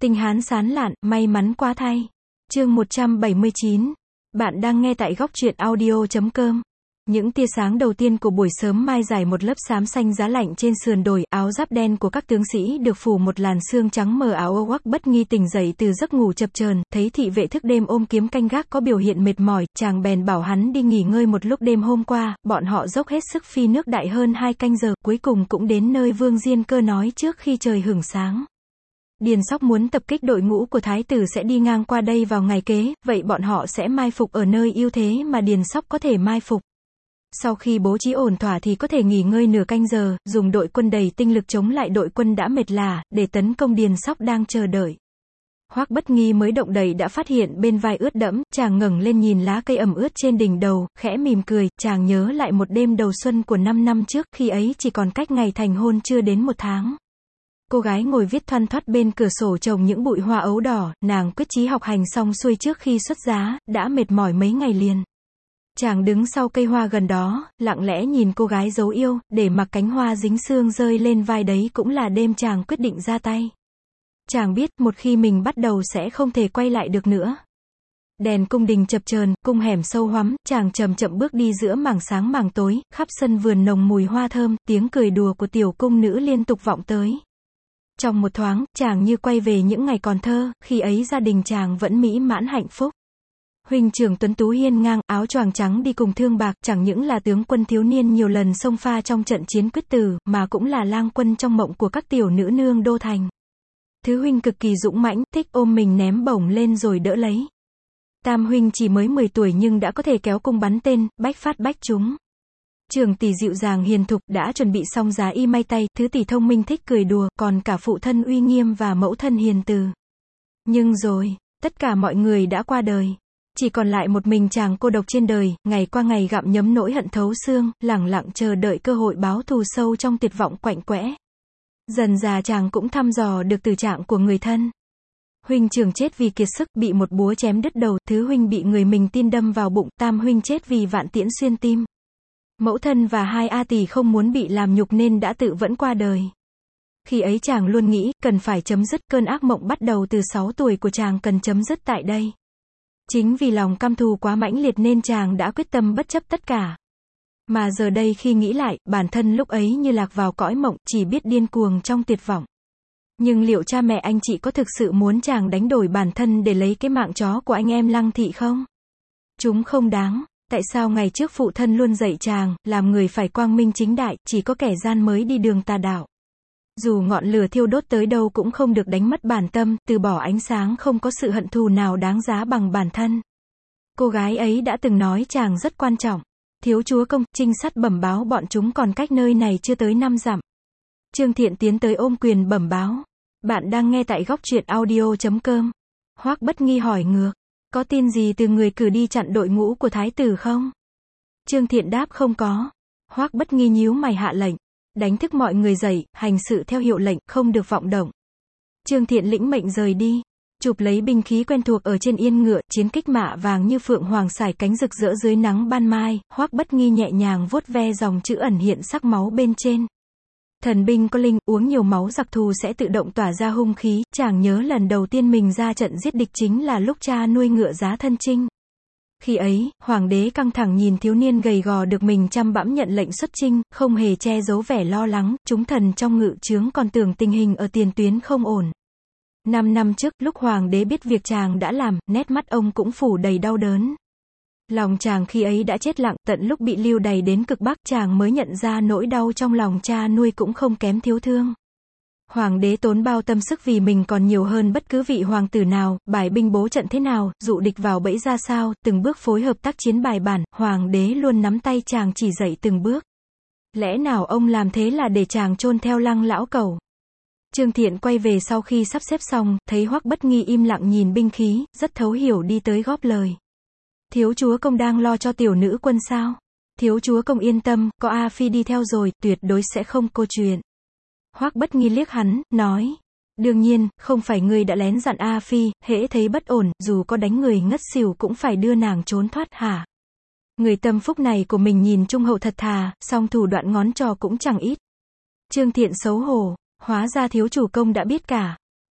Tinh Hán sán lạn, may mắn quá thay. Chương 179. Bạn đang nghe tại góc truyện audio.com. Những tia sáng đầu tiên của buổi sớm mai rải một lớp xám xanh giá lạnh trên sườn đồi, áo giáp đen của các tướng sĩ được phủ một làn sương trắng mờ áo. Hoắc Bất Nghi tỉnh dậy từ giấc ngủ chập chờn, thấy thị vệ thức đêm ôm kiếm canh gác có biểu hiện mệt mỏi, chàng bèn bảo hắn đi nghỉ ngơi một lúc. Đêm hôm qua, bọn họ dốc hết sức phi nước đại hơn 2 canh giờ, cuối cùng cũng đến nơi Vương Diên Cơ nói trước khi trời hửng sáng. Điền Sóc muốn tập kích đội ngũ của thái tử sẽ đi ngang qua đây vào ngày kế, vậy bọn họ sẽ mai phục ở nơi ưu thế mà Điền Sóc có thể mai phục. Sau khi bố trí ổn thỏa thì có thể nghỉ ngơi nửa canh giờ, dùng đội quân đầy tinh lực chống lại đội quân đã mệt lả, để tấn công Điền Sóc đang chờ đợi. Hoắc Bất Nghi mới động đậy đã phát hiện bên vai ướt đẫm, chàng ngẩng lên nhìn lá cây ẩm ướt trên đỉnh đầu, khẽ mỉm cười, chàng nhớ lại một đêm đầu xuân của 5 năm trước, khi ấy chỉ còn cách ngày thành hôn chưa đến 1 tháng. Cô gái ngồi viết thoăn thoắt bên cửa sổ trồng những bụi hoa ấu đỏ, nàng quyết chí học hành xong xuôi trước khi xuất giá, đã mệt mỏi mấy ngày liền. Chàng đứng sau cây hoa gần đó, lặng lẽ nhìn cô gái dấu yêu, để mặc cánh hoa dính sương rơi lên vai, đấy cũng là đêm chàng quyết định ra tay. Chàng biết, một khi mình bắt đầu sẽ không thể quay lại được nữa. Đèn cung đình chập chờn, cung hẻm sâu hoắm, chàng chậm chậm bước đi giữa mảng sáng mảng tối, khắp sân vườn nồng mùi hoa thơm, tiếng cười đùa của tiểu cung nữ liên tục vọng tới. Trong một thoáng, chàng như quay về những ngày còn thơ, khi ấy gia đình chàng vẫn mỹ mãn hạnh phúc. Huynh trưởng tuấn tú hiên ngang, áo choàng trắng đi cùng thương bạc, chẳng những là tướng quân thiếu niên nhiều lần xông pha trong trận chiến quyết tử, mà cũng là lang quân trong mộng của các tiểu nữ nương đô thành. Thứ huynh cực kỳ dũng mãnh, thích ôm mình ném bổng lên rồi đỡ lấy. Tam huynh chỉ mới 10 tuổi nhưng đã có thể kéo cung bắn tên, bách phát bách trúng. Trường tỷ dịu dàng hiền thục, đã chuẩn bị xong giá y may tay, thứ tỷ thông minh thích cười đùa, còn cả phụ thân uy nghiêm và mẫu thân hiền từ. Nhưng rồi, tất cả mọi người đã qua đời. Chỉ còn lại một mình chàng cô độc trên đời, ngày qua ngày gặm nhấm nỗi hận thấu xương, lẳng lặng chờ đợi cơ hội báo thù sâu trong tuyệt vọng quạnh quẽ. Dần dà chàng cũng thăm dò được tử trạng của người thân. Huynh trưởng chết vì kiệt sức, bị một búa chém đứt đầu, thứ huynh bị người mình tin đâm vào bụng, tam huynh chết vì vạn tiễn xuyên tim. Mẫu thân và 2 A tỷ không muốn bị làm nhục nên đã tự vẫn qua đời. Khi ấy chàng luôn nghĩ, cần phải chấm dứt, cơn ác mộng bắt đầu từ 6 tuổi của chàng cần chấm dứt tại đây. Chính vì lòng căm thù quá mãnh liệt nên chàng đã quyết tâm bất chấp tất cả. Mà giờ đây khi nghĩ lại, bản thân lúc ấy như lạc vào cõi mộng, chỉ biết điên cuồng trong tuyệt vọng. Nhưng liệu cha mẹ anh chị có thực sự muốn chàng đánh đổi bản thân để lấy cái mạng chó của anh em Lăng thị không? Chúng không đáng. Tại sao ngày trước phụ thân luôn dạy chàng, làm người phải quang minh chính đại, chỉ có kẻ gian mới đi đường tà đạo. Dù ngọn lửa thiêu đốt tới đâu cũng không được đánh mất bản tâm, từ bỏ ánh sáng, không có sự hận thù nào đáng giá bằng bản thân. Cô gái ấy đã từng nói chàng rất quan trọng. Thiếu chúa công, trinh sát bẩm báo bọn chúng còn cách nơi này chưa tới 5 dặm. Trương Thiện tiến tới ôm quyền bẩm báo. Bạn đang nghe tại góc truyện audio.com. Hoắc Bất Nghi hỏi ngược. Có tin gì từ người cử đi chặn đội ngũ của thái tử không? Trương Thiện đáp không có. Hoắc Bất Nghi nhíu mày hạ lệnh. Đánh thức mọi người dậy, hành sự theo hiệu lệnh, không được vọng động. Trương Thiện lĩnh mệnh rời đi. Chụp lấy binh khí quen thuộc ở trên yên ngựa, chiến kích mạ vàng như phượng hoàng sải cánh rực rỡ dưới nắng ban mai, Hoắc Bất Nghi nhẹ nhàng vuốt ve dòng chữ ẩn hiện sắc máu bên trên. Thần binh có linh, uống nhiều máu giặc thù sẽ tự động tỏa ra hung khí, chàng nhớ lần đầu tiên mình ra trận giết địch chính là lúc cha nuôi ngựa giá thân chinh. Khi ấy, hoàng đế căng thẳng nhìn thiếu niên gầy gò được mình chăm bẵm nhận lệnh xuất chinh, không hề che giấu vẻ lo lắng, chúng thần trong ngự chướng còn tưởng tình hình ở tiền tuyến không ổn. 5 năm trước, lúc hoàng đế biết việc chàng đã làm, nét mắt ông cũng phủ đầy đau đớn. Lòng chàng khi ấy đã chết lặng, tận lúc bị lưu đày đến cực Bắc chàng mới nhận ra nỗi đau trong lòng cha nuôi cũng không kém thiếu thương. Hoàng đế tốn bao tâm sức vì mình còn nhiều hơn bất cứ vị hoàng tử nào, bài binh bố trận thế nào, dụ địch vào bẫy ra sao, từng bước phối hợp tác chiến bài bản, hoàng đế luôn nắm tay chàng chỉ dạy từng bước. Lẽ nào ông làm thế là để chàng chôn theo Lăng lão cẩu? Trương Thiện quay về sau khi sắp xếp xong, thấy Hoắc Bất Nghi im lặng nhìn binh khí, rất thấu hiểu đi tới góp lời. Thiếu chúa công đang lo cho tiểu nữ quân sao? Thiếu chúa công yên tâm, có A Phi đi theo rồi, tuyệt đối sẽ không câu chuyện. Hoắc Bất Nghi liếc hắn, nói. Đương nhiên, không phải ngươi đã lén dặn A Phi, hễ thấy bất ổn, dù có đánh người ngất xỉu cũng phải đưa nàng trốn thoát hả? Người tâm phúc này của mình nhìn trung hậu thật thà, song thủ đoạn ngón trò cũng chẳng ít. Trương Thiện xấu hổ, hóa ra thiếu chủ công đã biết cả.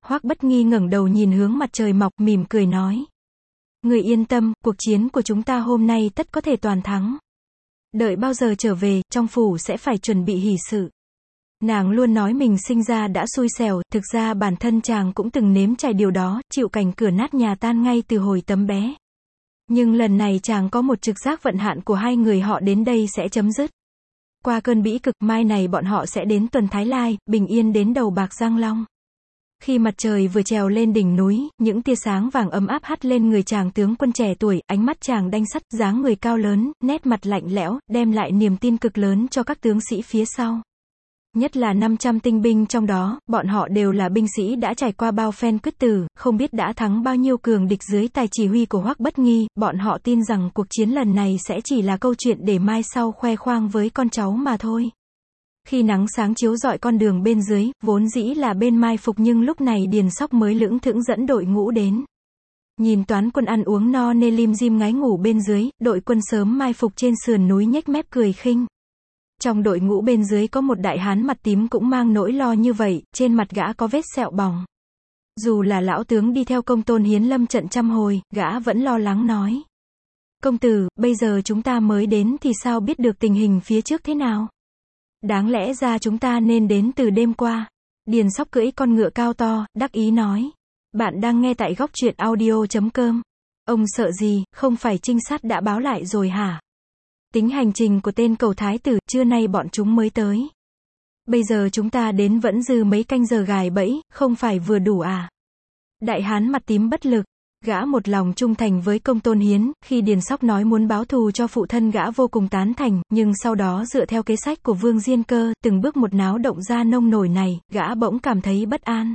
Hoắc Bất Nghi ngẩng đầu nhìn hướng mặt trời mọc, mỉm cười nói. Người yên tâm, cuộc chiến của chúng ta hôm nay tất có thể toàn thắng. Đợi bao giờ trở về, trong phủ sẽ phải chuẩn bị hỷ sự. Nàng luôn nói mình sinh ra đã xui xẻo, thực ra bản thân chàng cũng từng nếm trải điều đó, chịu cảnh cửa nát nhà tan ngay từ hồi tấm bé. Nhưng lần này chàng có một trực giác vận hạn của hai người họ đến đây sẽ chấm dứt. Qua cơn bĩ cực, mai này bọn họ sẽ đến Tuần Thái Lai, bình yên đến đầu Bạc Giang Long. Khi mặt trời vừa trèo lên đỉnh núi, những tia sáng vàng ấm áp hắt lên người chàng tướng quân trẻ tuổi, ánh mắt chàng đanh sắt, dáng người cao lớn, nét mặt lạnh lẽo, đem lại niềm tin cực lớn cho các tướng sĩ phía sau. Nhất là 500 tinh binh trong đó, bọn họ đều là binh sĩ đã trải qua bao phen quyết tử, không biết đã thắng bao nhiêu cường địch dưới tài chỉ huy của Hoắc Bất Nghi, bọn họ tin rằng cuộc chiến lần này sẽ chỉ là câu chuyện để mai sau khoe khoang với con cháu mà thôi. Khi nắng sáng chiếu rọi con đường bên dưới, vốn dĩ là bên mai phục nhưng lúc này Điền Sóc mới lững thững dẫn đội ngũ đến. Nhìn toán quân ăn uống no nê lim dim ngái ngủ bên dưới, đội quân sớm mai phục trên sườn núi nhếch mép cười khinh. Trong đội ngũ bên dưới có một đại hán mặt tím cũng mang nỗi lo như vậy, trên mặt gã có vết sẹo bỏng. Dù là lão tướng đi theo Công Tôn Hiến lâm trận trăm hồi, gã vẫn lo lắng nói. Công tử, bây giờ chúng ta mới đến thì sao biết được tình hình phía trước thế nào? Đáng lẽ ra chúng ta nên đến từ đêm qua. Điền Sóc cưỡi con ngựa cao to, đắc ý nói. Bạn đang nghe tại góc truyện audio.com. Ông sợ gì, không phải trinh sát đã báo lại rồi hả? Tính hành trình của tên cầu thái tử, trưa nay bọn chúng mới tới. Bây giờ chúng ta đến vẫn dư mấy canh giờ gài bẫy, không phải vừa đủ à? Đại hán mặt tím bất lực. Gã một lòng trung thành với Công Tôn Hiến, khi Điền Sóc nói muốn báo thù cho phụ thân gã vô cùng tán thành, nhưng sau đó dựa theo kế sách của Vương Diên Cơ, từng bước một náo động ra nông nổi này, gã bỗng cảm thấy bất an.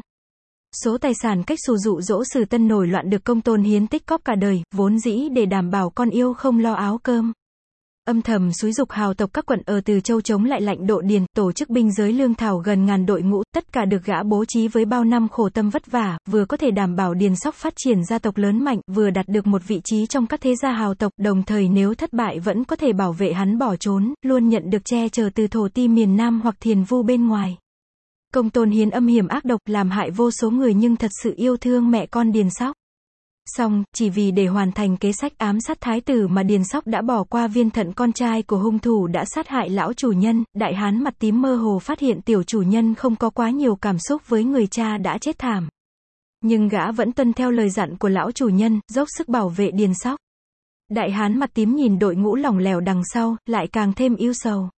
Số tài sản cách xù dụ dỗ Sử Tân nổi loạn được Công Tôn Hiến tích cóp cả đời, vốn dĩ để đảm bảo con yêu không lo áo cơm. Âm thầm xúi giục hào tộc các quận ở Từ Châu chống lại lạnh Độ Điền, tổ chức binh giới lương thảo gần ngàn đội ngũ, tất cả được gã bố trí với bao năm khổ tâm vất vả, vừa có thể đảm bảo Điền Sóc phát triển gia tộc lớn mạnh, vừa đạt được một vị trí trong các thế gia hào tộc, đồng thời nếu thất bại vẫn có thể bảo vệ hắn bỏ trốn, luôn nhận được che chở từ thổ ti miền Nam hoặc Thiền Vu bên ngoài. Công Tôn Hiến âm hiểm ác độc, làm hại vô số người nhưng thật sự yêu thương mẹ con Điền Sóc. Xong, chỉ vì để hoàn thành kế sách ám sát thái tử mà Điền Sóc đã bỏ qua viên thận con trai của hung thủ đã sát hại lão chủ nhân. Đại hán mặt tím mơ hồ phát hiện tiểu chủ nhân không có quá nhiều cảm xúc với người cha đã chết thảm. Nhưng gã vẫn tuân theo lời dặn của lão chủ nhân, dốc sức bảo vệ Điền Sóc. Đại hán mặt tím nhìn đội ngũ lỏng lẻo đằng sau, lại càng thêm ưu sầu.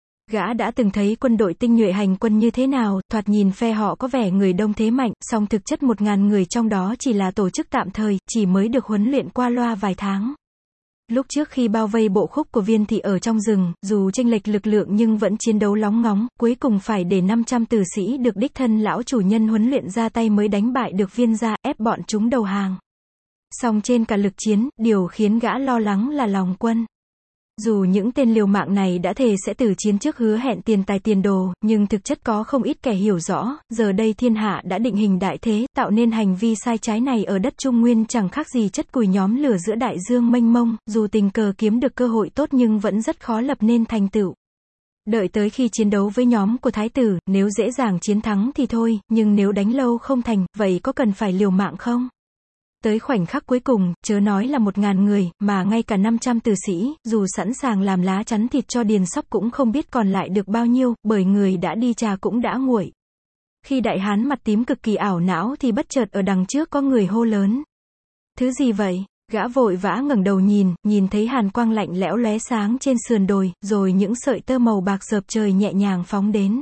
Gã đã từng thấy quân đội tinh nhuệ hành quân như thế nào, thoạt nhìn phe họ có vẻ người đông thế mạnh, song thực chất 1000 người trong đó chỉ là tổ chức tạm thời, chỉ mới được huấn luyện qua loa vài tháng. Lúc trước khi bao vây bộ khúc của Viên thị ở trong rừng, dù chênh lệch lực lượng nhưng vẫn chiến đấu lóng ngóng, cuối cùng phải để 500 tử sĩ được đích thân lão chủ nhân huấn luyện ra tay mới đánh bại được Viên gia, ép bọn chúng đầu hàng. Song trên cả lực chiến, điều khiến gã lo lắng là lòng quân. Dù những tên liều mạng này đã thề sẽ tử chiến trước hứa hẹn tiền tài tiền đồ, nhưng thực chất có không ít kẻ hiểu rõ, giờ đây thiên hạ đã định hình đại thế, tạo nên hành vi sai trái này ở đất Trung Nguyên chẳng khác gì chất củi nhóm lửa giữa đại dương mênh mông, dù tình cờ kiếm được cơ hội tốt nhưng vẫn rất khó lập nên thành tựu. Đợi tới khi chiến đấu với nhóm của thái tử, nếu dễ dàng chiến thắng thì thôi, nhưng nếu đánh lâu không thành, vậy có cần phải liều mạng không? Tới khoảnh khắc cuối cùng, chớ nói là 1000 người, mà ngay cả 500 tử sĩ, dù sẵn sàng làm lá chắn thịt cho Điền Sóc cũng không biết còn lại được bao nhiêu, bởi người đã đi trà cũng đã nguội. Khi đại hán mặt tím cực kỳ ảo não thì bất chợt ở đằng trước có người hô lớn. Thứ gì vậy? Gã vội vã ngẩng đầu nhìn thấy hàn quang lạnh lẽo lóe sáng trên sườn đồi, rồi những sợi tơ màu bạc rợp trời nhẹ nhàng phóng đến.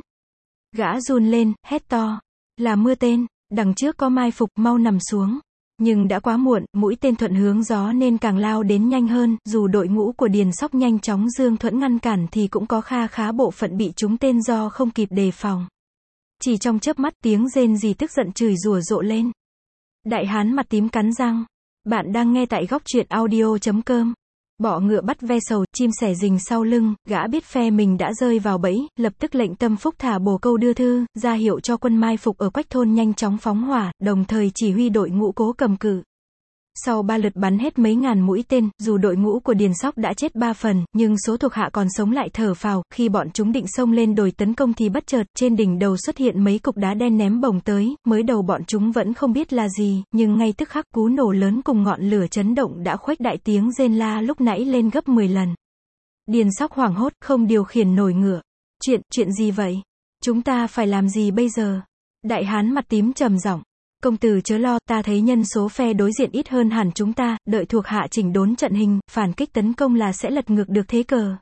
Gã run lên, hét to. Là mưa tên, đằng trước có mai phục, mau nằm xuống. Nhưng đã quá muộn, mũi tên thuận hướng gió nên càng lao đến nhanh hơn, dù đội ngũ của Điền Sóc nhanh chóng dương thuẫn ngăn cản thì cũng có kha khá bộ phận bị trúng tên do không kịp đề phòng. Chỉ trong chớp mắt tiếng rên rỉ tức giận chửi rủa rộ lên. Đại hán mặt tím cắn răng. Bạn đang nghe tại góc truyện audio.com. Bọ ngựa bắt ve sầu, chim sẻ rình sau lưng, gã biết phe mình đã rơi vào bẫy, lập tức lệnh Tâm Phúc thả bồ câu đưa thư, ra hiệu cho quân mai phục ở Quách thôn nhanh chóng phóng hỏa, đồng thời chỉ huy đội ngũ cố cầm cự. Sau 3 lượt bắn hết mấy ngàn mũi tên, dù đội ngũ của Điền Sóc đã chết 3 phần, nhưng số thuộc hạ còn sống lại thở phào, khi bọn chúng định xông lên đồi tấn công thì bất chợt, trên đỉnh đầu xuất hiện mấy cục đá đen ném bổng tới, mới đầu bọn chúng vẫn không biết là gì, nhưng ngay tức khắc cú nổ lớn cùng ngọn lửa chấn động đã khuếch đại tiếng rên la lúc nãy lên gấp 10 lần. Điền Sóc hoảng hốt, không điều khiển nổi ngựa. Chuyện gì vậy? Chúng ta phải làm gì bây giờ? Đại hán mặt tím trầm giọng. Công tử chớ lo, ta thấy nhân số phe đối diện ít hơn hẳn chúng ta, đợi thuộc hạ chỉnh đốn trận hình, phản kích tấn công là sẽ lật ngược được thế cờ.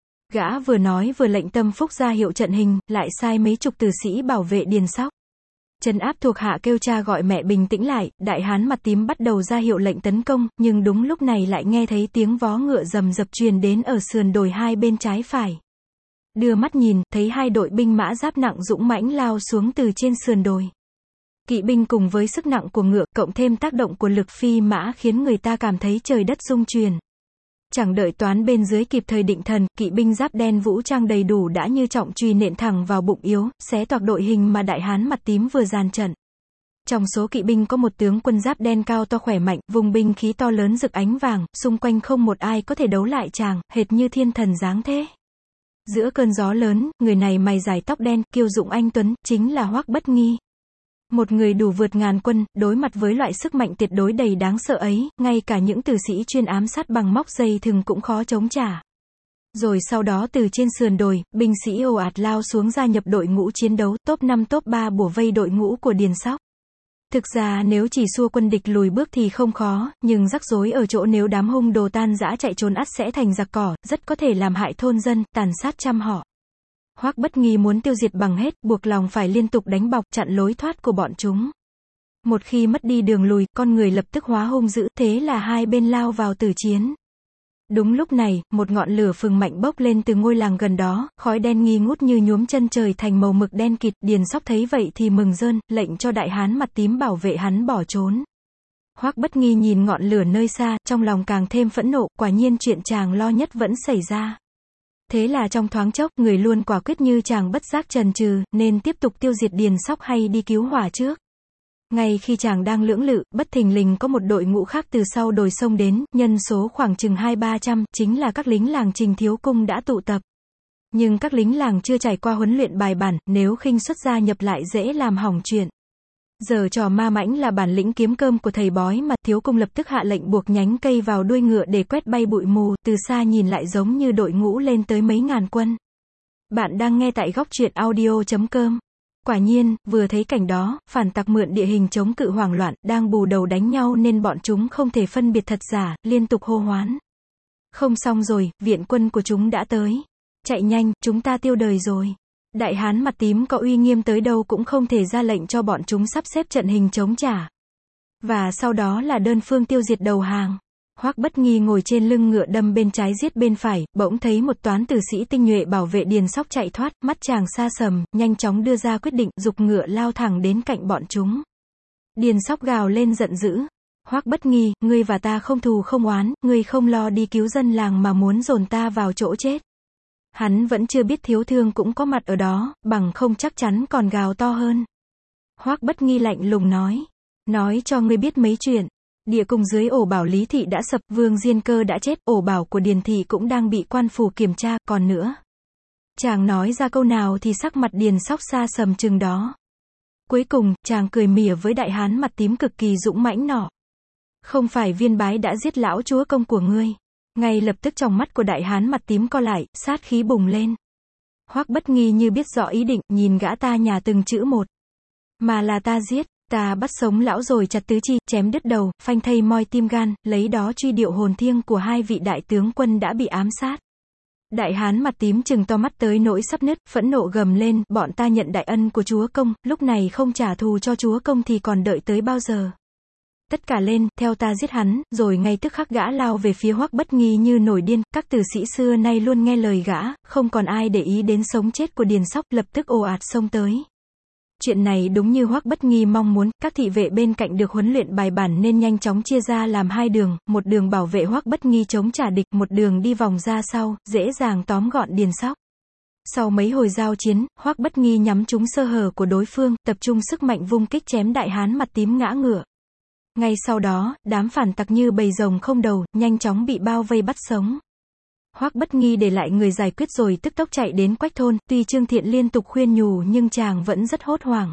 Gã vừa nói vừa lệnh Tâm Phúc ra hiệu trận hình, lại sai mấy chục tử sĩ bảo vệ Điền Sóc. Trấn áp thuộc hạ kêu cha gọi mẹ bình tĩnh lại, đại hán mặt tím bắt đầu ra hiệu lệnh tấn công, nhưng đúng lúc này lại nghe thấy tiếng vó ngựa rầm rập truyền đến ở sườn đồi hai bên trái phải. Đưa mắt nhìn, thấy hai đội binh mã giáp nặng dũng mãnh lao xuống từ trên sườn đồi. Kỵ binh cùng với sức nặng của ngựa, cộng thêm tác động của lực phi mã khiến người ta cảm thấy trời đất rung chuyển. Chẳng đợi toán bên dưới kịp thời định thần, kỵ binh giáp đen vũ trang đầy đủ đã như trọng chùy nện thẳng vào bụng yếu, xé toạc đội hình mà đại hán mặt tím vừa dàn trận. Trong số kỵ binh có một tướng quân giáp đen cao to khỏe mạnh, vùng binh khí to lớn rực ánh vàng, xung quanh không một ai có thể đấu lại chàng, hệt như thiên thần dáng thế. Giữa cơn gió lớn, người này mày dài tóc đen, kiêu dũng anh tuấn, chính là Hoắc Bất Nghi. Một người đủ vượt ngàn quân, đối mặt với loại sức mạnh tuyệt đối đầy đáng sợ ấy, ngay cả những tử sĩ chuyên ám sát bằng móc dây thừng cũng khó chống trả. Rồi sau đó từ trên sườn đồi, binh sĩ ồ ạt lao xuống gia nhập đội ngũ chiến đấu, top 5 top 3 bủa vây đội ngũ của Điền Sóc. Thực ra nếu chỉ xua quân địch lùi bước thì không khó, nhưng rắc rối ở chỗ nếu đám hung đồ tan rã chạy trốn ắt sẽ thành giặc cỏ, rất có thể làm hại thôn dân, tàn sát trăm họ. Hoắc Bất Nghi muốn tiêu diệt bằng hết, buộc lòng phải liên tục đánh bọc, chặn lối thoát của bọn chúng. Một khi mất đi đường lùi, con người lập tức hóa hung dữ, thế là hai bên lao vào tử chiến. Đúng lúc này, một ngọn lửa phừng mạnh bốc lên từ ngôi làng gần đó, khói đen nghi ngút như nhuốm chân trời thành màu mực đen kịt. Điền Sóc thấy vậy thì mừng rơn, lệnh cho đại hán mặt tím bảo vệ hắn bỏ trốn. Hoắc Bất Nghi nhìn ngọn lửa nơi xa, trong lòng càng thêm phẫn nộ, quả nhiên chuyện chàng lo nhất vẫn xảy ra. Thế là trong thoáng chốc, người luôn quả quyết như chàng bất giác chần chừ, nên tiếp tục tiêu diệt Điền Sóc hay đi cứu hỏa trước. Ngay khi chàng đang lưỡng lự, bất thình lình có một đội ngũ khác từ sau đồi sông đến, nhân số khoảng chừng 200-300, chính là các lính làng Trình Thiếu Cung đã tụ tập. Nhưng các lính làng chưa trải qua huấn luyện bài bản, nếu khinh xuất gia nhập lại dễ làm hỏng chuyện. Giờ trò ma mãnh là bản lĩnh kiếm cơm của thầy bói mà. Thiếu Cung lập tức hạ lệnh buộc nhánh cây vào đuôi ngựa để quét bay bụi mù, từ xa nhìn lại giống như đội ngũ lên tới mấy ngàn quân. Bạn đang nghe tại góc truyện audio.com. Quả nhiên, vừa thấy cảnh đó, phản tặc mượn địa hình chống cự hoảng loạn, đang bù đầu đánh nhau nên bọn chúng không thể phân biệt thật giả, liên tục hô hoán. Không xong rồi, viện quân của chúng đã tới. Chạy nhanh, chúng ta tiêu đời rồi. Đại hán mặt tím có uy nghiêm tới đâu cũng không thể ra lệnh cho bọn chúng sắp xếp trận hình chống trả. Và sau đó là đơn phương tiêu diệt đầu hàng. Hoắc Bất Nghi ngồi trên lưng ngựa đâm bên trái giết bên phải, bỗng thấy một toán tử sĩ tinh nhuệ bảo vệ Điền Sóc chạy thoát, mắt chàng sa sầm, nhanh chóng đưa ra quyết định, giục ngựa lao thẳng đến cạnh bọn chúng. Điền Sóc gào lên giận dữ. Hoắc Bất Nghi, ngươi và ta không thù không oán, ngươi không lo đi cứu dân làng mà muốn dồn ta vào chỗ chết. Hắn vẫn chưa biết Thiếu Thương cũng có mặt ở đó, bằng không chắc chắn còn gào to hơn. Hoắc Bất Nghi lạnh lùng nói cho ngươi biết mấy chuyện. Địa cung dưới ổ bảo Lý Thị đã sập, Vương Diên Cơ đã chết, ổ bảo của Điền Thị cũng đang bị quan phủ kiểm tra, còn nữa. Chàng nói ra câu nào thì sắc mặt Điền Sóc sa sầm chừng đó. Cuối cùng, chàng cười mỉa với đại hán mặt tím cực kỳ dũng mãnh nọ. Không phải Viên Bái đã giết lão chúa công của ngươi. Ngay lập tức trong mắt của đại hán mặt tím co lại, sát khí bùng lên. Hoắc Bất Nghi như biết rõ ý định, nhìn gã ta nhà từng chữ một. Mà là ta giết. Ta bắt sống lão rồi chặt tứ chi, chém đứt đầu, phanh thây moi tim gan, lấy đó truy điệu hồn thiêng của hai vị đại tướng quân đã bị ám sát. Đại hán mặt tím trừng to mắt tới nỗi sắp nứt, phẫn nộ gầm lên, bọn ta nhận đại ân của chúa công, lúc này không trả thù cho chúa công thì còn đợi tới bao giờ. Tất cả lên, theo ta giết hắn, rồi ngay tức khắc gã lao về phía Hoắc Bất Nghi như nổi điên, các tử sĩ xưa nay luôn nghe lời gã, không còn ai để ý đến sống chết của Điền Sóc, lập tức ồ ạt xông tới. Chuyện này đúng như Hoắc Bất Nghi mong muốn, các thị vệ bên cạnh được huấn luyện bài bản nên nhanh chóng chia ra làm hai đường, một đường bảo vệ Hoắc Bất Nghi chống trả địch, một đường đi vòng ra sau, dễ dàng tóm gọn Điền Sóc. Sau mấy hồi giao chiến, Hoắc Bất Nghi nhắm trúng sơ hở của đối phương, tập trung sức mạnh vung kích chém đại hán mặt tím ngã ngựa. Ngay sau đó, đám phản tặc như bầy rồng không đầu, nhanh chóng bị bao vây bắt sống. Hoắc Bất Nghi để lại người giải quyết rồi tức tốc chạy đến Quách thôn, tuy Trương Thiện liên tục khuyên nhủ nhưng chàng vẫn rất hốt hoảng.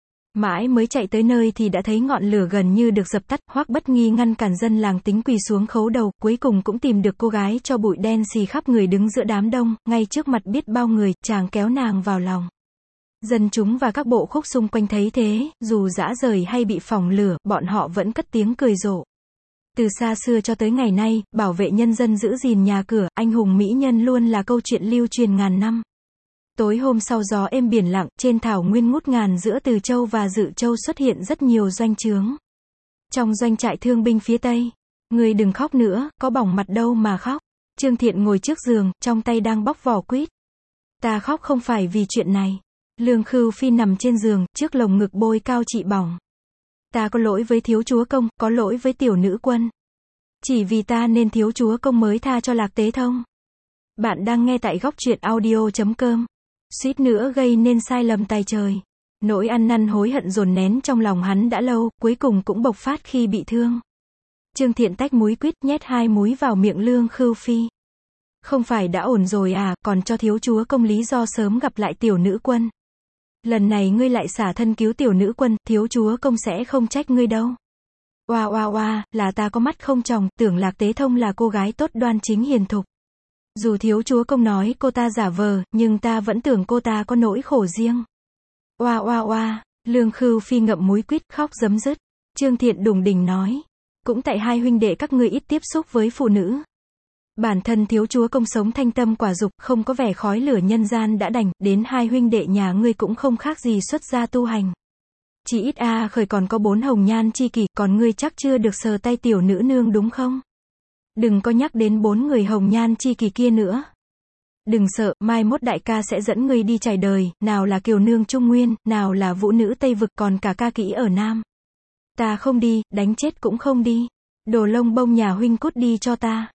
Mãi mới chạy tới nơi thì đã thấy ngọn lửa gần như được dập tắt, Hoắc Bất Nghi ngăn cản dân làng tính quỳ xuống khấu đầu, cuối cùng cũng tìm được cô gái cho bụi đen xì khắp người đứng giữa đám đông, ngay trước mặt biết bao người, chàng kéo nàng vào lòng. Dân chúng và các bộ khúc xung quanh thấy thế, dù rã rời hay bị phỏng lửa, bọn họ vẫn cất tiếng cười rộ. Từ xa xưa cho tới ngày nay, bảo vệ nhân dân giữ gìn nhà cửa, anh hùng mỹ nhân luôn là câu chuyện lưu truyền ngàn năm. Tối hôm sau gió êm biển lặng, trên thảo nguyên ngút ngàn giữa Từ Châu và Dự Châu xuất hiện rất nhiều doanh trướng. Trong doanh trại thương binh phía Tây, người đừng khóc nữa, có bỏng mặt đâu mà khóc. Trương Thiện ngồi trước giường, trong tay đang bóc vỏ quýt. Ta khóc không phải vì chuyện này. Lương Khưu Phi nằm trên giường, trước lồng ngực bôi cao trị bỏng. Ta có lỗi với thiếu chúa công, có lỗi với tiểu nữ quân. Chỉ vì ta nên thiếu chúa công mới tha cho Lạc Tế Thông. Bạn đang nghe tại góc truyện audio.com. Suýt nữa gây nên sai lầm tài trời. Nỗi ăn năn hối hận dồn nén trong lòng hắn đã lâu, cuối cùng cũng bộc phát khi bị thương. Trương Thiện tách múi quýt, nhét 2 múi vào miệng Lương Khưu Phi. Không phải đã ổn rồi à, còn cho thiếu chúa công lý do sớm gặp lại tiểu nữ quân. Lần này ngươi lại xả thân cứu tiểu nữ quân, thiếu chúa công sẽ không trách ngươi đâu. Oa oa oa, là ta có mắt không tròng, tưởng Lạc Tế Thông là cô gái tốt đoan chính hiền thục. Dù thiếu chúa công nói cô ta giả vờ, nhưng ta vẫn tưởng cô ta có nỗi khổ riêng. Oa oa oa, Lương Khưu Phi ngậm múi quýt khóc rấm rứt. Trương Thiện đùng đỉnh nói. Cũng tại hai huynh đệ các ngươi ít tiếp xúc với phụ nữ. Bản thân thiếu chúa công sống thanh tâm quả dục, không có vẻ khói lửa nhân gian đã đành, đến hai huynh đệ nhà ngươi cũng không khác gì xuất gia tu hành. Chỉ ít khởi còn có 4 hồng nhan chi kỷ, còn ngươi chắc chưa được sờ tay tiểu nữ nương đúng không? Đừng có nhắc đến 4 người hồng nhan chi kỷ kia nữa. Đừng sợ, mai mốt đại ca sẽ dẫn ngươi đi trải đời, nào là kiều nương Trung Nguyên, nào là vũ nữ Tây Vực, còn cả ca kỹ ở Nam. Ta không đi, đánh chết cũng không đi. Đồ lông bông nhà huynh cút đi cho ta.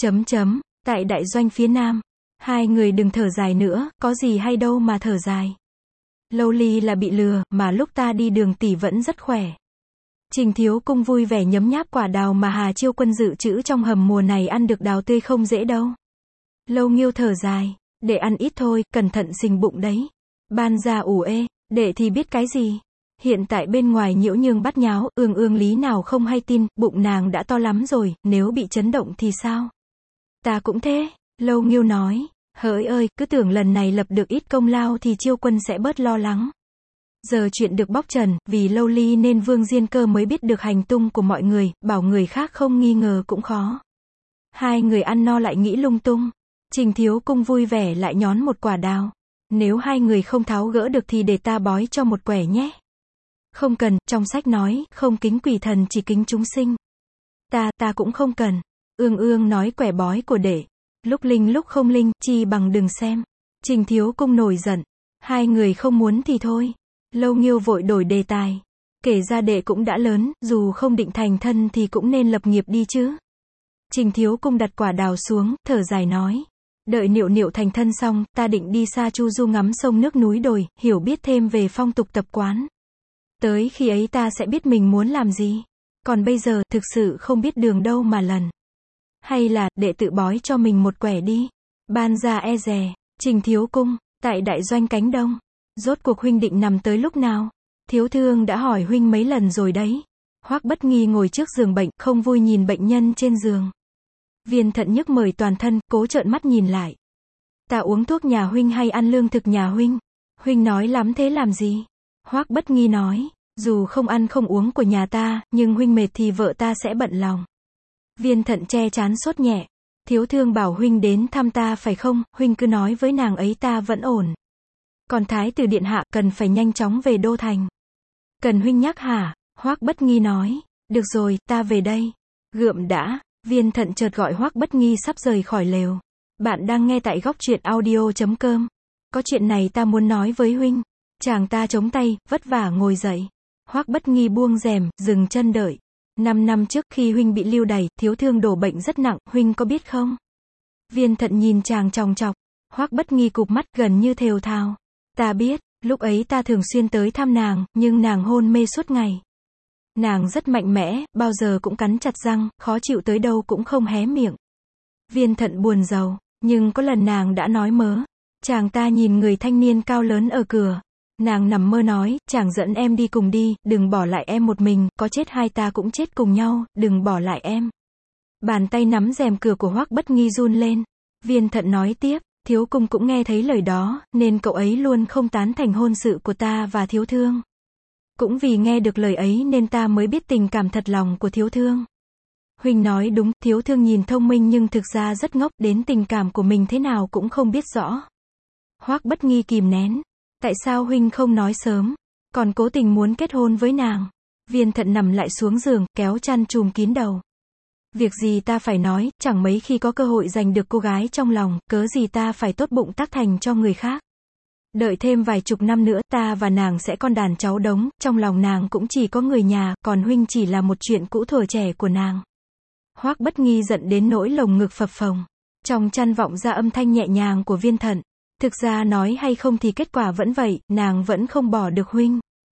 Tại đại doanh phía Nam. Hai người đừng thở dài nữa, có gì hay đâu mà thở dài. Lâu Ly là bị lừa, mà lúc ta đi đường tỷ vẫn rất khỏe. Trình Thiếu Cung vui vẻ nhấm nháp quả đào mà Hà Chiêu Quân dự trữ trong hầm mùa này, ăn được đào tươi không dễ đâu. Lâu Nghiêu thở dài, để ăn ít thôi, cẩn thận sình bụng đấy. Ban ra ủ ê, để thì biết cái gì. Hiện tại bên ngoài nhiễu nhương bắt nháo, ương lý nào không hay tin, bụng nàng đã to lắm rồi, nếu bị chấn động thì sao? Ta cũng thế, Lâu Nghiêu nói. Hỡi ơi, cứ tưởng lần này lập được ít công lao thì Chiêu Quân sẽ bớt lo lắng. Giờ chuyện được bóc trần, vì Lâu Ly nên Vương Diên Cơ mới biết được hành tung của mọi người, bảo người khác không nghi ngờ cũng khó. Hai người ăn no lại nghĩ lung tung. Trình Thiếu Cung vui vẻ lại nhón một quả đào. Nếu hai người không tháo gỡ được thì để ta bói cho một quẻ nhé. Không cần, trong sách nói, không kính quỷ thần chỉ kính chúng sinh. Ta cũng không cần. Ương nói quẻ bói của đệ. Lúc linh lúc không linh, chi bằng đừng xem. Trình Thiếu Cung nổi giận. Hai người không muốn thì thôi. Lâu Nghiêu vội đổi đề tài. Kể ra đệ cũng đã lớn, dù không định thành thân thì cũng nên lập nghiệp đi chứ. Trình Thiếu Cung đặt quả đào xuống, thở dài nói. Đợi Niệu thành thân xong, ta định đi xa chu du ngắm sông nước núi đồi, hiểu biết thêm về phong tục tập quán. Tới khi ấy ta sẽ biết mình muốn làm gì. Còn bây giờ, thực sự không biết đường đâu mà lần. Hay là, đệ tự bói cho mình một quẻ đi. Ban ra e dè. Trình Thiếu Cung, tại đại doanh cánh đông. Rốt cuộc huynh định nằm tới lúc nào? Thiếu thương đã hỏi huynh mấy lần rồi đấy. Hoắc Bất Nghi ngồi trước giường bệnh, không vui nhìn bệnh nhân trên giường. Viên Thận nhức mỏi toàn thân, cố trợn mắt nhìn lại. Ta uống thuốc nhà huynh hay ăn lương thực nhà huynh? Huynh nói lắm thế làm gì? Hoắc Bất Nghi nói, dù không ăn không uống của nhà ta, nhưng huynh mệt thì vợ ta sẽ bận lòng. Viên Thận che trán sốt nhẹ. Thiếu thương bảo huynh đến thăm ta phải không? Huynh cứ nói với nàng ấy ta vẫn ổn. Còn Thái tử điện hạ cần phải nhanh chóng về đô thành. Cần huynh nhắc hả? Hoắc Bất Nghi nói. Được rồi, ta về đây. Gượm đã. Viên Thận chợt gọi Hoắc Bất Nghi sắp rời khỏi lều. Bạn đang nghe tại góc truyện audio.com. Có chuyện này ta muốn nói với huynh. Chàng ta chống tay, vất vả ngồi dậy. Hoắc Bất Nghi buông rèm, dừng chân đợi. 5 năm trước khi huynh bị lưu đày, thiếu thương đổ bệnh rất nặng, huynh có biết không? Viên Thận nhìn chàng chòng chọc. Hoắc Bất Nghi cụp mắt gần như thều thào. Ta biết, lúc ấy ta thường xuyên tới thăm nàng, nhưng nàng hôn mê suốt ngày. Nàng rất mạnh mẽ, bao giờ cũng cắn chặt răng, khó chịu tới đâu cũng không hé miệng. Viên Thận buồn rầu, nhưng có lần nàng đã nói mớ. Chàng ta nhìn người thanh niên cao lớn ở cửa. Nàng nằm mơ nói, chàng dẫn em đi cùng đi, đừng bỏ lại em một mình, có chết hai ta cũng chết cùng nhau, đừng bỏ lại em. Bàn tay nắm rèm cửa của Hoắc Bất Nghi run lên. Viên Thận nói tiếp, Thiếu Cung cũng nghe thấy lời đó, nên cậu ấy luôn không tán thành hôn sự của ta và Thiếu Thương. Cũng vì nghe được lời ấy nên ta mới biết tình cảm thật lòng của Thiếu Thương. Huynh nói đúng, Thiếu Thương nhìn thông minh nhưng thực ra rất ngốc, đến tình cảm của mình thế nào cũng không biết rõ. Hoắc Bất Nghi kìm nén. Tại sao huynh không nói sớm, còn cố tình muốn kết hôn với nàng? Viên Thận nằm lại xuống giường, kéo chăn trùm kín đầu. Việc gì ta phải nói, chẳng mấy khi có cơ hội giành được cô gái trong lòng, cớ gì ta phải tốt bụng tác thành cho người khác. Đợi thêm vài chục năm nữa, ta và nàng sẽ con đàn cháu đống, trong lòng nàng cũng chỉ có người nhà, còn huynh chỉ là một chuyện cũ thuở trẻ của nàng. Hoắc Bất Nghi giận đến nỗi lồng ngực phập phồng. Trong chăn vọng ra âm thanh nhẹ nhàng của Viên Thận. Thực ra nói hay không thì kết quả vẫn vậy, nàng vẫn không bỏ được huynh.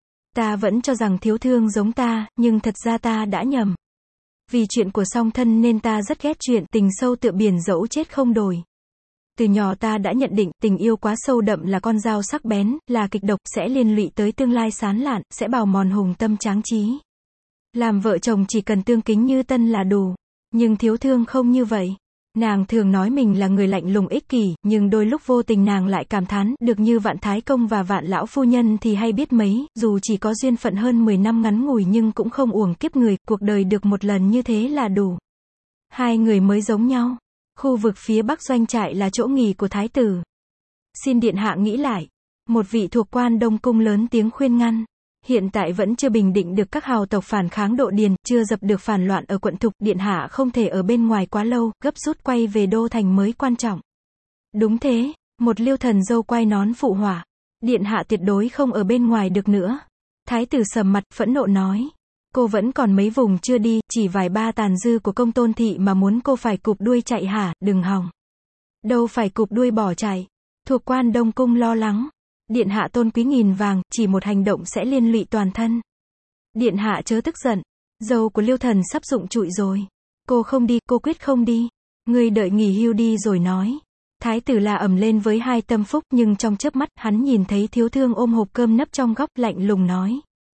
Ta vẫn cho rằng Thiếu Thương giống ta, nhưng thật ra ta đã nhầm. Vì chuyện của song thân nên ta rất ghét chuyện tình sâu tựa biển dẫu chết không đổi. Từ nhỏ ta đã nhận định tình yêu quá sâu đậm là con dao sắc bén, là kịch độc, sẽ liên lụy tới tương lai xán lạn, sẽ bào mòn hùng tâm tráng trí. Làm vợ chồng chỉ cần tương kính như tân là đủ. Nhưng Thiếu Thương không như vậy. Nàng thường nói mình là người lạnh lùng ích kỷ, nhưng đôi lúc vô tình nàng lại cảm thán, được như Vạn Thái Công và Vạn Lão Phu Nhân thì hay biết mấy, dù chỉ có duyên phận hơn 10 năm ngắn ngủi nhưng cũng không uổng kiếp người, cuộc đời được một lần như thế là đủ. Hai người mới giống nhau. Khu vực phía bắc doanh trại là chỗ nghỉ của Thái tử. Xin điện hạ nghĩ lại. Một vị thuộc quan Đông Cung lớn tiếng khuyên ngăn. Hiện tại vẫn chưa bình định được các hào tộc phản kháng Độ Điền, chưa dập được phản loạn ở quận Thục, điện hạ không thể ở bên ngoài quá lâu, gấp rút quay về đô thành mới quan trọng. Đúng thế, một Liêu thần dâu quay nón phụ họa. Điện hạ tuyệt đối không ở bên ngoài được nữa. Thái tử sầm mặt, phẫn nộ nói. Cô vẫn còn mấy vùng chưa đi, chỉ vài ba tàn dư của Công Tôn thị mà muốn cô phải cụp đuôi chạy hả, đừng hòng. Đâu phải cụp đuôi bỏ chạy. Thuộc quan Đông Cung lo lắng. Điện hạ tôn quý nghìn vàng, chỉ một hành động sẽ liên lụy toàn thân. Điện hạ chớ tức giận. Dâu của Liêu thần sắp rụng trụi rồi. Cô không đi, cô quyết không đi. Ngươi đợi nghỉ hưu đi rồi nói. Thái tử la ầm lên với hai tâm phúc, nhưng trong chớp mắt, hắn nhìn thấy Thiếu Thương ôm hộp cơm nấp trong góc, lạnh lùng nói.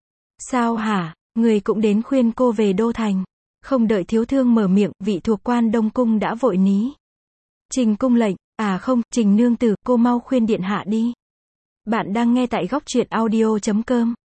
Sao hả, người cũng đến khuyên cô về đô thành. Không đợi Thiếu Thương mở miệng, vị thuộc quan Đông Cung đã vội ní. Trình cung lệnh, à không, Trình nương tử, cô mau khuyên điện hạ đi. Bạn đang nghe tại góc truyện audio.com.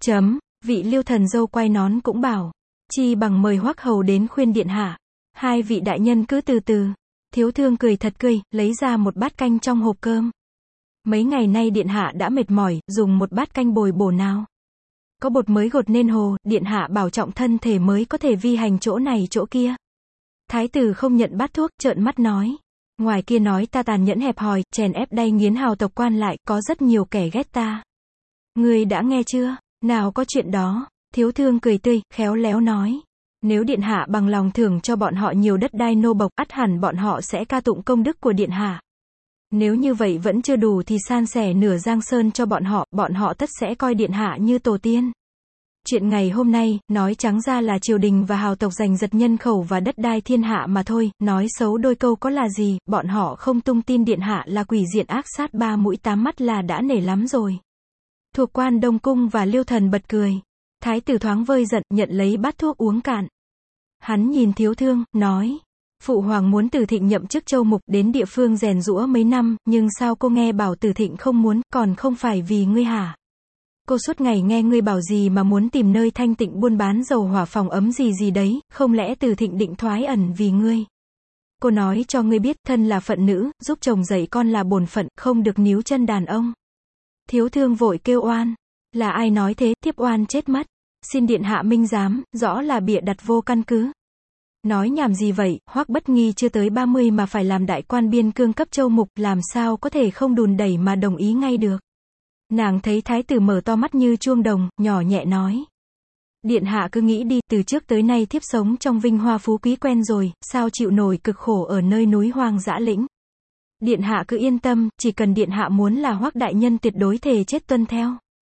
Vị Liêu thần dâu quay nón cũng bảo. Chi bằng mời Hoắc hầu đến khuyên điện hạ. Hai vị đại nhân cứ từ từ. Thiếu Thương cười thật cười, lấy ra một bát canh trong hộp cơm. Mấy ngày nay điện hạ đã mệt mỏi, dùng một bát canh bồi bổ nào. Có bột mới gột nên hồ, điện hạ bảo trọng thân thể mới có thể vi hành chỗ này chỗ kia. Thái tử không nhận bát thuốc, trợn mắt nói. Ngoài kia nói ta tàn nhẫn hẹp hòi, chèn ép đay nghiến hào tộc quan lại, có rất nhiều kẻ ghét ta. Ngươi đã nghe chưa? Nào có chuyện đó. Thiếu Thương cười tươi, khéo léo nói. Nếu điện hạ bằng lòng thưởng cho bọn họ nhiều đất đai nô bộc, ắt hẳn bọn họ sẽ ca tụng công đức của điện hạ. Nếu như vậy vẫn chưa đủ thì san sẻ nửa Giang Sơn cho bọn họ tất sẽ coi điện hạ như tổ tiên. Chuyện ngày hôm nay, nói trắng ra là triều đình và hào tộc giành giật nhân khẩu và đất đai thiên hạ mà thôi, nói xấu đôi câu có là gì, bọn họ không tung tin điện hạ là quỷ diện ác sát ba mũi tám mắt là đã nể lắm rồi. Thuộc quan Đông Cung và Liêu thần bật cười. Thái tử thoáng vơi giận, nhận lấy bát thuốc uống cạn. Hắn nhìn Thiếu Thương, nói. Phụ hoàng muốn Từ Thịnh nhậm chức châu mục, đến địa phương rèn giũa mấy năm, nhưng sao cô nghe bảo Từ Thịnh không muốn, còn không phải vì ngươi hả? Cô suốt ngày nghe ngươi bảo gì mà muốn tìm nơi thanh tịnh buôn bán dầu hỏa phòng ấm gì đấy, không lẽ Từ Thịnh định thoái ẩn vì ngươi? Cô nói cho ngươi biết, thân là phận nữ, giúp chồng dạy con là bổn phận, không được níu chân đàn ông. Thiếu Thương vội kêu oan. Là ai nói thế, thiếp oan chết mất. Xin điện hạ minh giám, rõ là bịa đặt vô căn cứ. Nói nhảm gì vậy, Hoắc Bất Nghi chưa tới 30 mà phải làm đại quan biên cương cấp châu mục, làm sao có thể không đùn đẩy mà đồng ý ngay được. Nàng thấy thái tử mở to mắt như chuông đồng, nhỏ nhẹ nói. Điện hạ cứ nghĩ đi, từ trước tới nay thiếp sống trong vinh hoa phú quý quen rồi, sao chịu nổi cực khổ ở nơi núi hoang dã lĩnh. Điện hạ cứ yên tâm, chỉ cần điện hạ muốn là Hoắc đại nhân tuyệt đối thề chết tuân theo.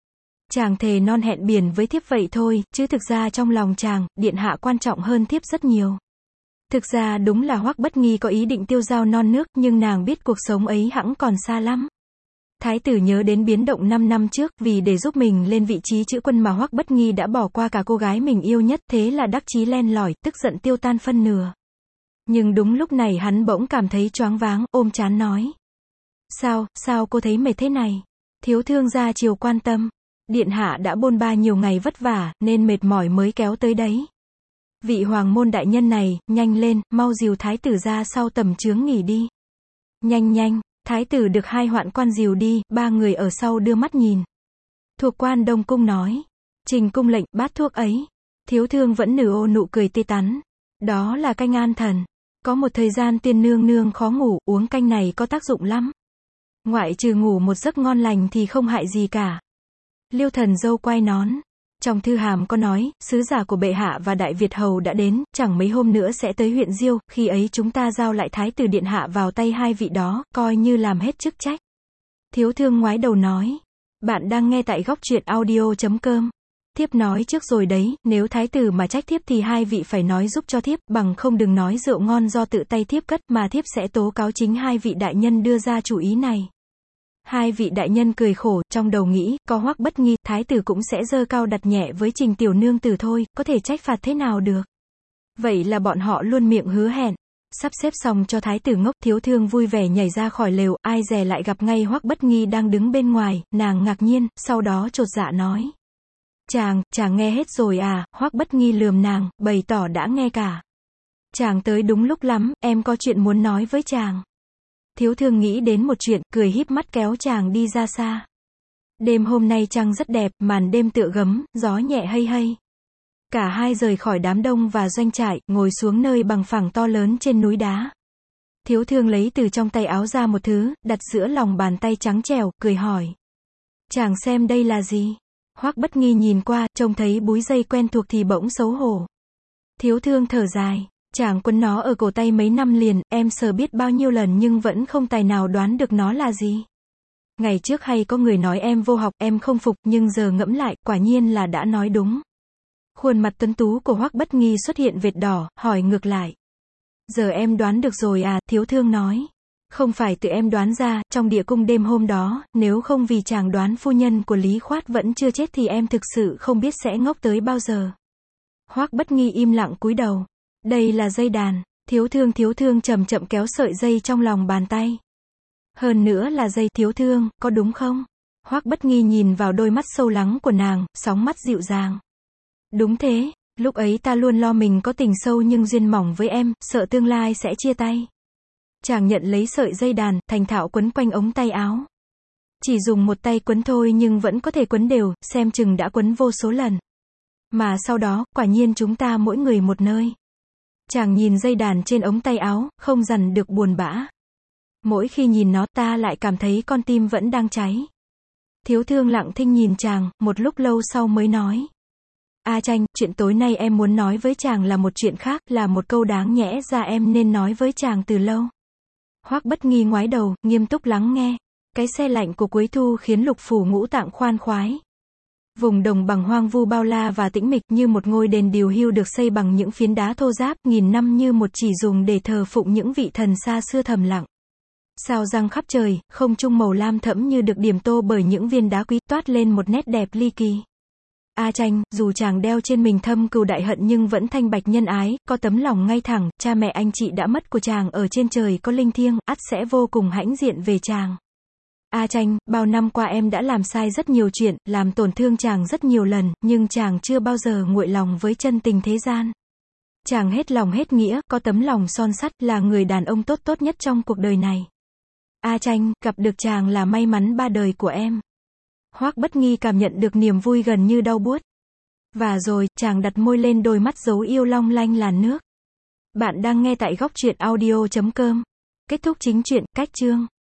Chàng thề non hẹn biển với thiếp vậy thôi, chứ thực ra trong lòng chàng, điện hạ quan trọng hơn thiếp rất nhiều. Thực ra đúng là Hoắc Bất Nghi có ý định tiêu dao non nước, nhưng nàng biết cuộc sống ấy hẵng còn xa lắm. Thái tử nhớ đến biến động 5 năm trước, vì để giúp mình lên vị trí chữ quân mà Hoắc Bất Nghi đã bỏ qua cả cô gái mình yêu nhất, thế là đắc chí len lỏi, tức giận tiêu tan phân nửa. Nhưng đúng lúc này hắn bỗng cảm thấy choáng váng, ôm trán nói. Sao cô thấy mệt thế này? Thiếu thương gia chiều quan tâm. Điện hạ đã bôn ba nhiều ngày vất vả, nên mệt mỏi mới kéo tới đấy. Vị hoàng môn đại nhân này, nhanh lên, mau dìu thái tử ra sau tầm chướng nghỉ đi. Nhanh, thái tử được 2 hoạn quan dìu đi, 3 người ở sau đưa mắt nhìn. Thuộc quan Đông Cung nói. Trình cung lệnh, bát thuốc ấy. Thiếu thương vẫn nở nụ cười tươi tắn. Đó là canh an thần. Có một thời gian tiên nương nương khó ngủ, uống canh này có tác dụng lắm. Ngoại trừ ngủ một giấc ngon lành thì không hại gì cả. Liêu thần dâu quay nón. Trong thư hàm có nói, sứ giả của bệ hạ và đại Việt hầu đã đến, chẳng mấy hôm nữa sẽ tới huyện Diêu, khi ấy chúng ta giao lại thái tử điện hạ vào tay 2 vị đó, coi như làm hết chức trách. Thiếu thương ngoái đầu nói. Bạn đang nghe tại goctruyện.audio.com. Thiếp nói trước rồi đấy, nếu thái tử mà trách thiếp thì 2 vị phải nói giúp cho thiếp, bằng không đừng nói rượu ngon do tự tay thiếp cất, mà thiếp sẽ tố cáo chính 2 vị đại nhân đưa ra chủ ý này. 2 vị đại nhân cười khổ, trong đầu nghĩ, có Hoắc Bất Nghi, thái tử cũng sẽ giơ cao đặt nhẹ với Trình tiểu nương tử thôi, có thể trách phạt thế nào được. Vậy là bọn họ luôn miệng hứa hẹn. Sắp xếp xong cho thái tử ngốc, thiếu thương vui vẻ nhảy ra khỏi lều, ai dè lại gặp ngay Hoắc Bất Nghi đang đứng bên ngoài, nàng ngạc nhiên, sau đó chột dạ nói. Chàng nghe hết rồi à? Hoắc Bất Nghi lườm nàng, bày tỏ đã nghe cả. Chàng tới đúng lúc lắm, em có chuyện muốn nói với chàng. Thiếu thương nghĩ đến một chuyện, cười híp mắt kéo chàng đi ra xa. Đêm hôm nay trăng rất đẹp, màn đêm tựa gấm, gió nhẹ hây hây. Cả hai rời khỏi đám đông và doanh trại, ngồi xuống nơi bằng phẳng to lớn trên núi đá. Thiếu thương lấy từ trong tay áo ra một thứ, đặt giữa lòng bàn tay trắng trẻo, cười hỏi. Chàng xem đây là gì? Hoắc Bất Nghi nhìn qua, trông thấy búi dây quen thuộc thì bỗng xấu hổ. Thiếu thương thở dài. Chàng quấn nó ở cổ tay mấy năm liền, em sờ biết bao nhiêu lần nhưng vẫn không tài nào đoán được nó là gì. Ngày trước hay có người nói em vô học, em không phục, nhưng giờ ngẫm lại, quả nhiên là đã nói đúng. Khuôn mặt tuấn tú của Hoắc Bất Nghi xuất hiện vệt đỏ, hỏi ngược lại. Giờ em đoán được rồi à? Thiếu thương nói. Không phải tự em đoán ra, trong địa cung đêm hôm đó, nếu không vì chàng đoán phu nhân của Lý Khoát vẫn chưa chết thì em thực sự không biết sẽ ngốc tới bao giờ. Hoắc Bất Nghi im lặng cúi đầu. Đây là dây đàn. Thiếu thương chậm chậm kéo sợi dây trong lòng bàn tay. Hơn nữa là dây. Thiếu thương, có đúng không? Hoắc Bất Nghi nhìn vào đôi mắt sâu lắng của nàng, sóng mắt dịu dàng. Đúng thế, lúc ấy ta luôn lo mình có tình sâu nhưng duyên mỏng với em, sợ tương lai sẽ chia tay. Chàng nhận lấy sợi dây đàn, thành thạo quấn quanh ống tay áo. Chỉ dùng một tay quấn thôi nhưng vẫn có thể quấn đều, xem chừng đã quấn vô số lần. Mà sau đó, quả nhiên chúng ta mỗi người một nơi. Chàng nhìn dây đàn trên ống tay áo, không dằn được buồn bã. Mỗi khi nhìn nó, ta lại cảm thấy con tim vẫn đang cháy. Thiếu thương lặng thinh nhìn chàng, một lúc lâu sau mới nói. A Tranh, chuyện tối nay em muốn nói với chàng là một chuyện khác, là một câu đáng nhẽ ra em nên nói với chàng từ lâu. Hoắc Bất Nghi ngoái đầu, nghiêm túc lắng nghe. Cái se lạnh của cuối thu khiến lục phủ ngũ tạng khoan khoái. Vùng đồng bằng hoang vu bao la và tĩnh mịch như một ngôi đền điều hưu được xây bằng những phiến đá thô ráp, nghìn năm như một chỉ dùng để thờ phụng những vị thần xa xưa thầm lặng. Sao răng khắp trời, không trung màu lam thẫm như được điểm tô bởi những viên đá quý, toát lên một nét đẹp ly kỳ. A Tranh, dù chàng đeo trên mình thâm cừu đại hận nhưng vẫn thanh bạch nhân ái, có tấm lòng ngay thẳng, cha mẹ anh chị đã mất của chàng ở trên trời có linh thiêng, ắt sẽ vô cùng hãnh diện về chàng. A Tranh, bao năm qua em đã làm sai rất nhiều chuyện, làm tổn thương chàng rất nhiều lần, nhưng chàng chưa bao giờ nguội lòng với chân tình thế gian. Chàng hết lòng hết nghĩa, có tấm lòng son sắt, là người đàn ông tốt nhất trong cuộc đời này. A Tranh, gặp được chàng là may mắn ba đời của em. Hoắc Bất Nghi cảm nhận được niềm vui gần như đau buốt. Và rồi, chàng đặt môi lên đôi mắt dấu yêu long lanh làn nước. Bạn đang nghe tại goctruyện.audio.com. Kết thúc chính truyện, cách chương.